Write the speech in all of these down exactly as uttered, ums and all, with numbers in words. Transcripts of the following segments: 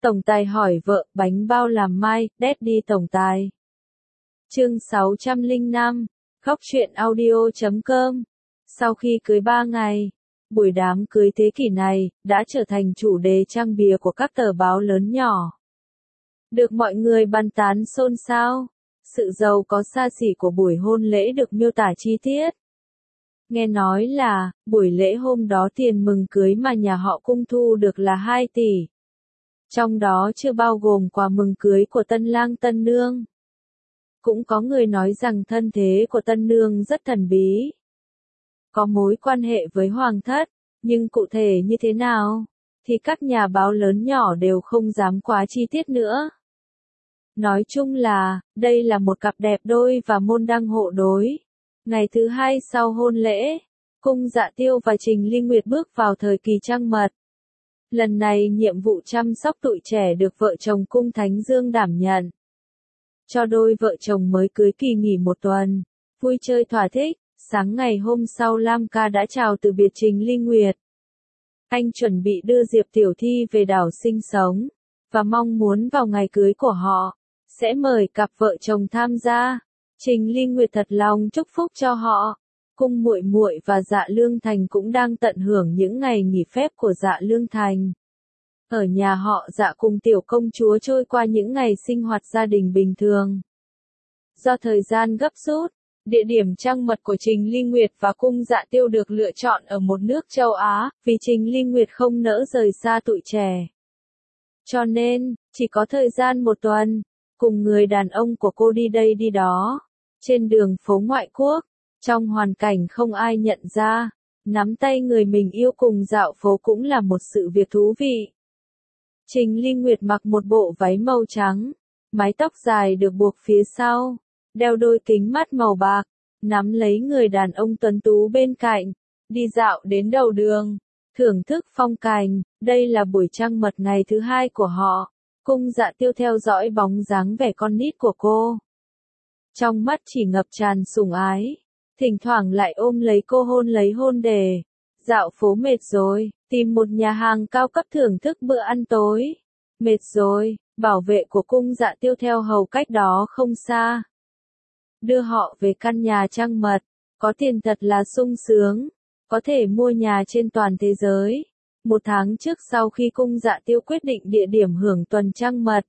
Tổng tài hỏi vợ, bánh bao làm mai, Daddy tổng tài. Chương sáu trăm lẻ năm, khóc chuyện audio chấm com. Sau khi cưới ba ngày, buổi đám cưới thế kỷ này đã trở thành chủ đề trang bìa của các tờ báo lớn nhỏ. Được mọi người bàn tán xôn xao, sự giàu có xa xỉ của buổi hôn lễ được miêu tả chi tiết. Nghe nói là, buổi lễ hôm đó tiền mừng cưới mà nhà họ Cung thu được là hai tỷ. Trong đó chưa bao gồm quà mừng cưới của tân lang tân nương. Cũng có người nói rằng thân thế của tân nương rất thần bí. Có mối quan hệ với hoàng thất, nhưng cụ thể như thế nào, thì các nhà báo lớn nhỏ đều không dám quá chi tiết nữa. Nói chung là, đây là một cặp đẹp đôi và môn đăng hộ đối. Ngày thứ hai sau hôn lễ, Cung Dạ Tiêu và Trình Ly Nguyệt bước vào thời kỳ trăng mật. Lần này nhiệm vụ chăm sóc tụi trẻ được vợ chồng Cung Thánh Dương đảm nhận. Cho đôi vợ chồng mới cưới kỳ nghỉ một tuần, vui chơi thỏa thích. Sáng ngày hôm sau Lam Ca đã chào từ biệt Trình Ly Nguyệt. Anh chuẩn bị đưa Diệp Tiểu Thi về đảo sinh sống, và mong muốn vào ngày cưới của họ, sẽ mời cặp vợ chồng tham gia. Trình Ly Nguyệt thật lòng chúc phúc cho họ. Cung Muội Muội và Dạ Lương Thành cũng đang tận hưởng những ngày nghỉ phép của Dạ Lương Thành. Ở nhà họ Dạ cùng tiểu công chúa trôi qua những ngày sinh hoạt gia đình bình thường. Do thời gian gấp rút, địa điểm trăng mật của Trình Ly Nguyệt và Cung Dạ Tiêu được lựa chọn ở một nước châu Á, vì Trình Ly Nguyệt không nỡ rời xa tụi trẻ. Cho nên, chỉ có thời gian một tuần, cùng người đàn ông của cô đi đây đi đó, trên đường phố ngoại quốc, trong hoàn cảnh không ai nhận ra, nắm tay người mình yêu cùng dạo phố cũng là một sự việc thú vị. Trình Ly Nguyệt mặc một bộ váy màu trắng, mái tóc dài được buộc phía sau, đeo đôi kính mắt màu bạc, nắm lấy người đàn ông tuấn tú bên cạnh, đi dạo đến đầu đường, thưởng thức phong cảnh. Đây là buổi trăng mật ngày thứ hai của họ. Cung Dạ Tiêu theo dõi bóng dáng vẻ con nít của cô. Trong mắt chỉ ngập tràn sủng ái, thỉnh thoảng lại ôm lấy cô hôn lấy hôn đề. Dạo phố mệt rồi, tìm một nhà hàng cao cấp thưởng thức bữa ăn tối. Mệt rồi, bảo vệ của Cung Dạ Tiêu theo hầu cách đó không xa. Đưa họ về căn nhà trăng mật, có tiền thật là sung sướng, có thể mua nhà trên toàn thế giới. Một tháng trước sau khi Cung Dạ Tiêu quyết định địa điểm hưởng tuần trăng mật,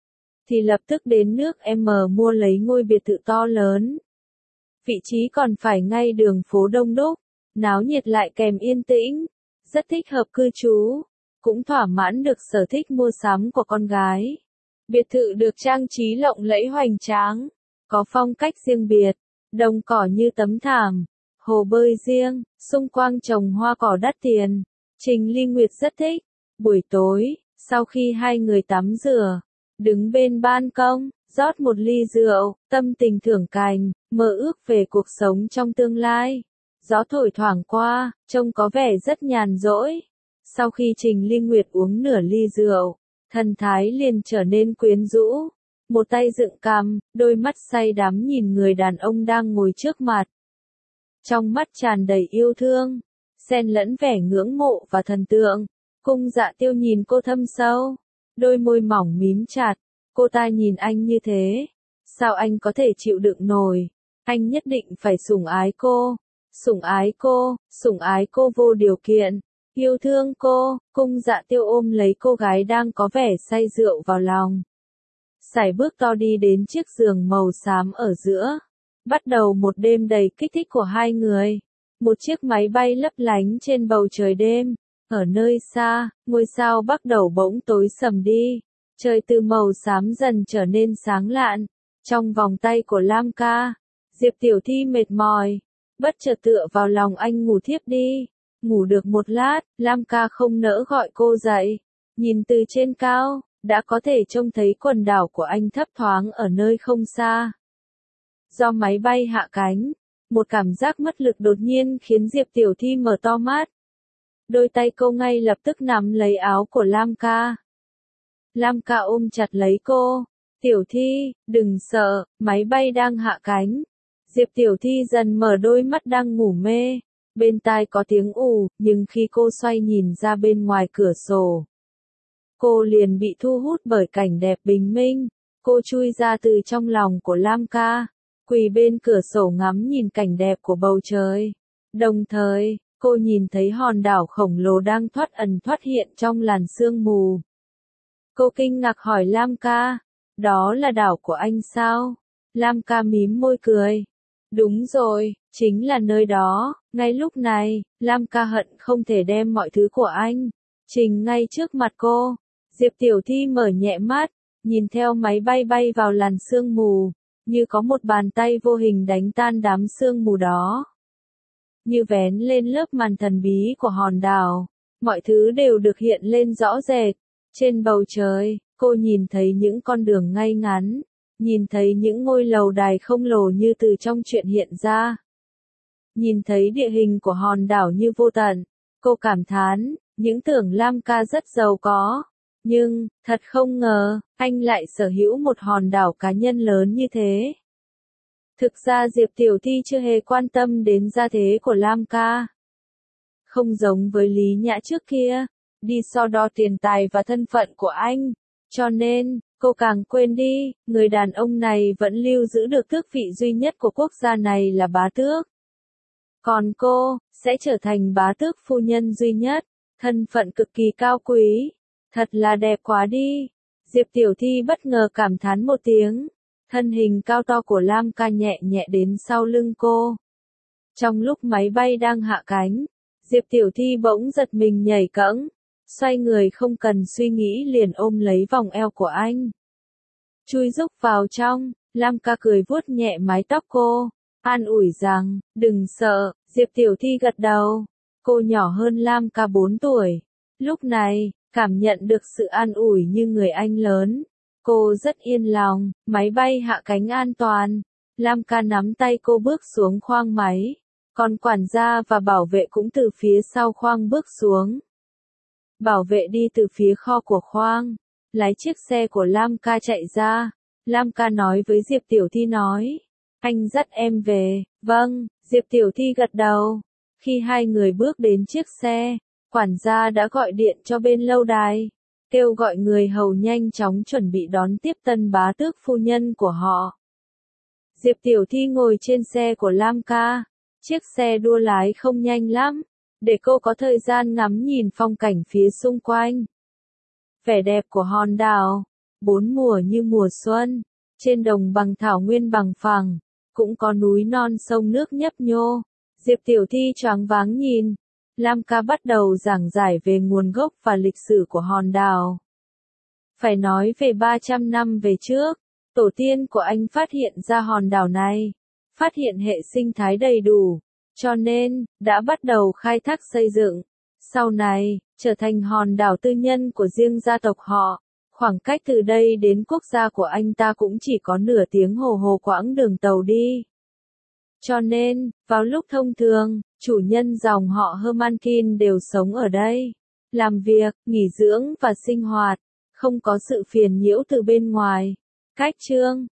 thì lập tức đến nước M mua lấy ngôi biệt thự to lớn. Vị trí còn phải ngay đường phố đông đúc, náo nhiệt lại kèm yên tĩnh, rất thích hợp cư trú, cũng thỏa mãn được sở thích mua sắm của con gái. Biệt thự được trang trí lộng lẫy hoành tráng, có phong cách riêng biệt, đồng cỏ như tấm thảm, hồ bơi riêng, xung quanh trồng hoa cỏ đắt tiền. Trình Ly Nguyệt rất thích. Buổi tối, sau khi hai người tắm rửa, đứng bên ban công, rót một ly rượu, tâm tình thưởng cảnh, mơ ước về cuộc sống trong tương lai. Gió thổi thoảng qua, trông có vẻ rất nhàn rỗi. Sau khi Trình Ly Nguyệt uống nửa ly rượu, thần thái liền trở nên quyến rũ. Một tay dựng cằm, đôi mắt say đắm nhìn người đàn ông đang ngồi trước mặt. Trong mắt tràn đầy yêu thương, xen lẫn vẻ ngưỡng mộ và thần tượng. Cung Dạ Tiêu nhìn cô thâm sâu, đôi môi mỏng mím chặt. Cô ta nhìn anh như thế, sao anh có thể chịu đựng nổi? Anh nhất định phải sủng ái cô, sủng ái cô, sủng ái cô vô điều kiện, yêu thương cô. Cung Dạ Tiêu ôm lấy cô gái đang có vẻ say rượu vào lòng. Sải bước to đi đến chiếc giường màu xám ở giữa. Bắt đầu một đêm đầy kích thích của hai người. Một chiếc máy bay lấp lánh trên bầu trời đêm. Ở nơi xa, ngôi sao bắt đầu bỗng tối sầm đi. Trời từ màu xám dần trở nên sáng lạn. Trong vòng tay của Lam Ca, Diệp Tiểu Thi mệt mỏi, bất chợt tựa vào lòng anh ngủ thiếp đi. Ngủ được một lát, Lam Ca không nỡ gọi cô dậy. Nhìn từ trên cao, đã có thể trông thấy quần đảo của anh thấp thoáng ở nơi không xa. Do máy bay hạ cánh, một cảm giác mất lực đột nhiên khiến Diệp Tiểu Thi mở to mắt. Đôi tay cô ngay lập tức nắm lấy áo của Lam Ca. Lam Ca ôm chặt lấy cô. Tiểu Thi, đừng sợ, máy bay đang hạ cánh. Diệp Tiểu Thi dần mở đôi mắt đang ngủ mê. Bên tai có tiếng ù, nhưng khi cô xoay nhìn ra bên ngoài cửa sổ, cô liền bị thu hút bởi cảnh đẹp bình minh. Cô chui ra từ trong lòng của Lam ca, quỳ bên cửa sổ ngắm nhìn cảnh đẹp của bầu trời. Đồng thời, cô nhìn thấy hòn đảo khổng lồ đang thoát ẩn thoát hiện trong làn sương mù. Cô kinh ngạc hỏi Lam ca, đó là đảo của anh sao? Lam ca mím môi cười. Đúng rồi, chính là nơi đó. Ngay lúc này, Lam ca hận không thể đem mọi thứ của anh trình ngay trước mặt cô. Diệp Tiểu Thi mở nhẹ mắt, nhìn theo máy bay bay vào làn sương mù, như có một bàn tay vô hình đánh tan đám sương mù đó. Như vén lên lớp màn thần bí của hòn đảo, mọi thứ đều được hiện lên rõ rệt. Trên bầu trời, cô nhìn thấy những con đường ngay ngắn, nhìn thấy những ngôi lầu đài khổng lồ như từ trong truyện hiện ra. Nhìn thấy địa hình của hòn đảo như vô tận, cô cảm thán, những tưởng Lam ca rất giàu có. Nhưng, thật không ngờ, anh lại sở hữu một hòn đảo cá nhân lớn như thế. Thực ra Diệp Tiểu Thi chưa hề quan tâm đến gia thế của Lam ca. Không giống với Lý Nhã trước kia, đi so đo tiền tài và thân phận của anh. Cho nên, cô càng quên đi, người đàn ông này vẫn lưu giữ được tước vị duy nhất của quốc gia này là bá tước. Còn cô, sẽ trở thành bá tước phu nhân duy nhất, thân phận cực kỳ cao quý. Thật là đẹp quá đi. Diệp Tiểu Thi bất ngờ cảm thán một tiếng. Thân hình cao to của Lam ca nhẹ nhẹ đến sau lưng cô. Trong lúc máy bay đang hạ cánh, Diệp Tiểu Thi bỗng giật mình nhảy cẫng, xoay người không cần suy nghĩ liền ôm lấy vòng eo của anh. Chui rúc vào trong, Lam ca cười vuốt nhẹ mái tóc cô, an ủi rằng, đừng sợ. Diệp Tiểu Thi gật đầu. Cô nhỏ hơn Lam ca bốn tuổi. Lúc này, cảm nhận được sự an ủi như người anh lớn. Cô rất yên lòng, máy bay hạ cánh an toàn. Lam ca nắm tay cô bước xuống khoang máy. Còn quản gia và bảo vệ cũng từ phía sau khoang bước xuống. Bảo vệ đi từ phía kho của khoang. Lái chiếc xe của Lam ca chạy ra. Lam ca nói với Diệp Tiểu Thi nói. Anh dắt em về. Vâng, Diệp Tiểu Thi gật đầu. Khi hai người bước đến chiếc xe, quản gia đã gọi điện cho bên lâu đài, kêu gọi người hầu nhanh chóng chuẩn bị đón tiếp tân bá tước phu nhân của họ. Diệp Tiểu Thi ngồi trên xe của Lam ca, chiếc xe đua lái không nhanh lắm, để cô có thời gian ngắm nhìn phong cảnh phía xung quanh. Vẻ đẹp của hòn đảo, bốn mùa như mùa xuân, trên đồng bằng thảo nguyên bằng phẳng, cũng có núi non sông nước nhấp nhô. Diệp Tiểu Thi choáng váng nhìn. Lam ca bắt đầu giảng giải về nguồn gốc và lịch sử của hòn đảo. Phải nói về ba trăm năm về trước, tổ tiên của anh phát hiện ra hòn đảo này, phát hiện hệ sinh thái đầy đủ, cho nên, đã bắt đầu khai thác xây dựng. Sau này, trở thành hòn đảo tư nhân của riêng gia tộc họ. Khoảng cách từ đây đến quốc gia của anh ta cũng chỉ có nửa tiếng hồ hồ quãng đường tàu đi. Cho nên, vào lúc thông thường, chủ nhân dòng họ Hermankin đều sống ở đây, làm việc, nghỉ dưỡng và sinh hoạt, không có sự phiền nhiễu từ bên ngoài. Cách chương